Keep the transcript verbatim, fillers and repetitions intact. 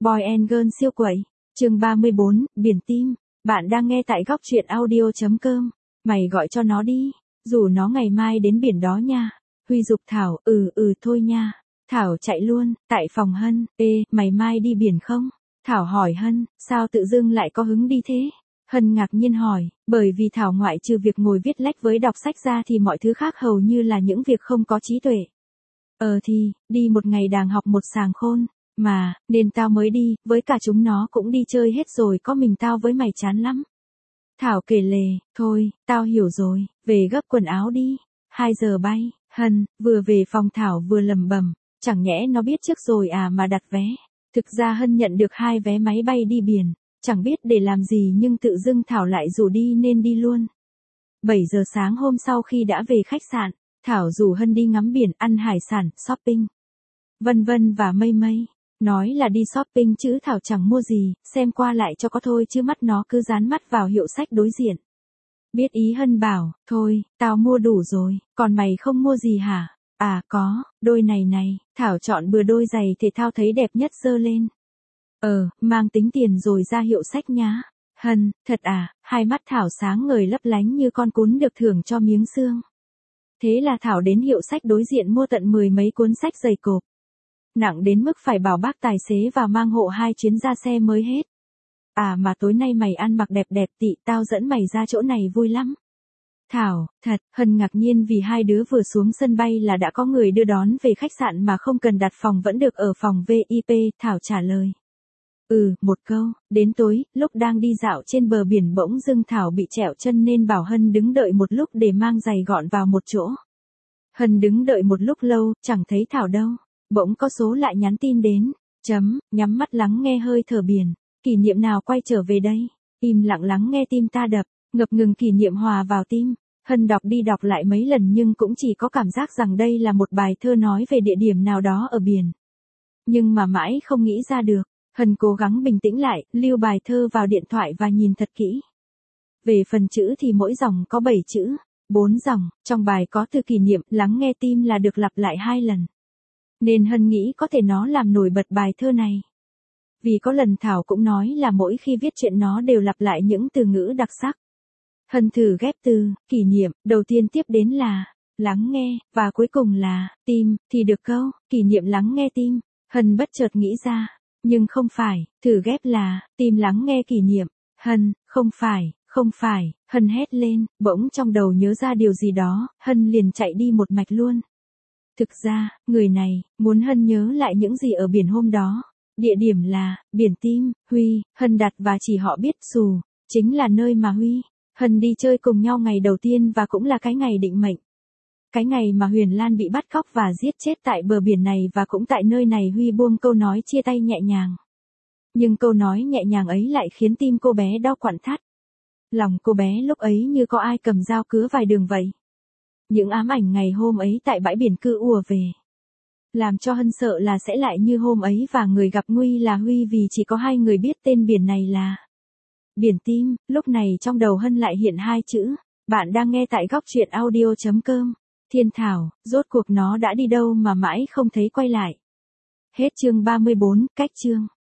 Boy and Girl siêu quẩy. Chương ba mươi bốn, Biển Tim. Bạn đang nghe tại góc truyện audio chấm com. Mày gọi cho nó đi, rủ nó ngày mai đến biển đó nha. Huy giục Thảo, ừ ừ thôi nha. Thảo chạy luôn, tại phòng Hân, ê, mày mai đi biển không? Thảo hỏi Hân, sao tự dưng lại có hứng đi thế? Hân ngạc nhiên hỏi, bởi vì Thảo ngoại trừ việc ngồi viết lách với đọc sách ra thì mọi thứ khác hầu như là những việc không có trí tuệ. Ờ thì, đi một ngày đàng học một sàng khôn, mà, nên tao mới đi, với cả chúng nó cũng đi chơi hết rồi có mình tao với mày chán lắm. Thảo kể lể, thôi, tao hiểu rồi, về gấp quần áo đi, hai giờ bay. Hân, vừa về phòng Thảo vừa lầm bầm, chẳng nhẽ nó biết trước rồi à mà đặt vé. Thực ra Hân nhận được hai vé máy bay đi biển, chẳng biết để làm gì nhưng tự dưng Thảo lại rủ đi nên đi luôn. bảy giờ sáng hôm sau khi đã về khách sạn, Thảo rủ Hân đi ngắm biển, ăn hải sản, shopping. Vân vân và mây mây. Nói là đi shopping chứ Thảo chẳng mua gì, xem qua lại cho có thôi chứ mắt nó cứ dán mắt vào hiệu sách đối diện. Biết ý Hân bảo, thôi, tao mua đủ rồi, còn mày không mua gì hả? À có, đôi này này, Thảo chọn bừa đôi giày thể thao thấy đẹp nhất giơ lên. Ờ, mang tính tiền rồi ra hiệu sách nhá. Hân, thật à, hai mắt Thảo sáng ngời lấp lánh như con cún được thưởng cho miếng xương. Thế là Thảo đến hiệu sách đối diện mua tận mười mấy cuốn sách dày cộp. Nặng đến mức phải bảo bác tài xế vào mang hộ hai chuyến ra xe mới hết. À mà tối nay mày ăn mặc đẹp đẹp tị, tao dẫn mày ra chỗ này vui lắm. Thảo, thật, Hân ngạc nhiên vì hai đứa vừa xuống sân bay là đã có người đưa đón về khách sạn mà không cần đặt phòng vẫn được ở phòng vi ai pi, Thảo trả lời. Ừ, một câu, đến tối, lúc đang đi dạo trên bờ biển bỗng dưng Thảo bị trẹo chân nên bảo Hân đứng đợi một lúc để mang giày gọn vào một chỗ. Hân đứng đợi một lúc lâu, chẳng thấy Thảo đâu, bỗng có số lại nhắn tin đến, chấm, nhắm mắt lắng nghe hơi thở biển, kỷ niệm nào quay trở về đây, im lặng lắng nghe tim ta đập, ngập ngừng kỷ niệm hòa vào tim. Hân đọc đi đọc lại mấy lần nhưng cũng chỉ có cảm giác rằng đây là một bài thơ nói về địa điểm nào đó ở biển. Nhưng mà mãi không nghĩ ra được. Hân cố gắng bình tĩnh lại, lưu bài thơ vào điện thoại và nhìn thật kỹ. Về phần chữ thì mỗi dòng có bảy chữ, bốn dòng, trong bài có từ kỷ niệm, lắng nghe tim là được lặp lại hai lần. Nên Hân nghĩ có thể nó làm nổi bật bài thơ này. Vì có lần Thảo cũng nói là mỗi khi viết chuyện nó đều lặp lại những từ ngữ đặc sắc. Hân thử ghép từ, kỷ niệm, đầu tiên tiếp đến là, lắng nghe, và cuối cùng là, tim, thì được câu, kỷ niệm lắng nghe tim. Hân bất chợt nghĩ ra. Nhưng không phải, thử ghép là, tim lắng nghe kỷ niệm. Hân, không phải, không phải, Hân hét lên, bỗng trong đầu nhớ ra điều gì đó, Hân liền chạy đi một mạch luôn. Thực ra, người này, muốn Hân nhớ lại những gì ở biển hôm đó. Địa điểm là, biển Tim, Huy, Hân đặt và chỉ họ biết xù, chính là nơi mà Huy, Hân đi chơi cùng nhau ngày đầu tiên và cũng là cái ngày định mệnh. Cái ngày mà Huyền Lan bị bắt cóc và giết chết tại bờ biển này và cũng tại nơi này Huy buông câu nói chia tay nhẹ nhàng. Nhưng câu nói nhẹ nhàng ấy lại khiến tim cô bé đau quặn thắt. Lòng cô bé lúc ấy như có ai cầm dao cứa vài đường vậy. Những ám ảnh ngày hôm ấy tại bãi biển cứ ùa về. Làm cho Hân sợ là sẽ lại như hôm ấy và người gặp nguy là Huy vì chỉ có hai người biết tên biển này là Biển Tim. Lúc này trong đầu Hân lại hiện hai chữ. Bạn đang nghe tại góc truyện audio chấm com. Thiên Thảo, rốt cuộc nó đã đi đâu mà mãi không thấy quay lại. Hết chương ba mươi bốn, cách chương.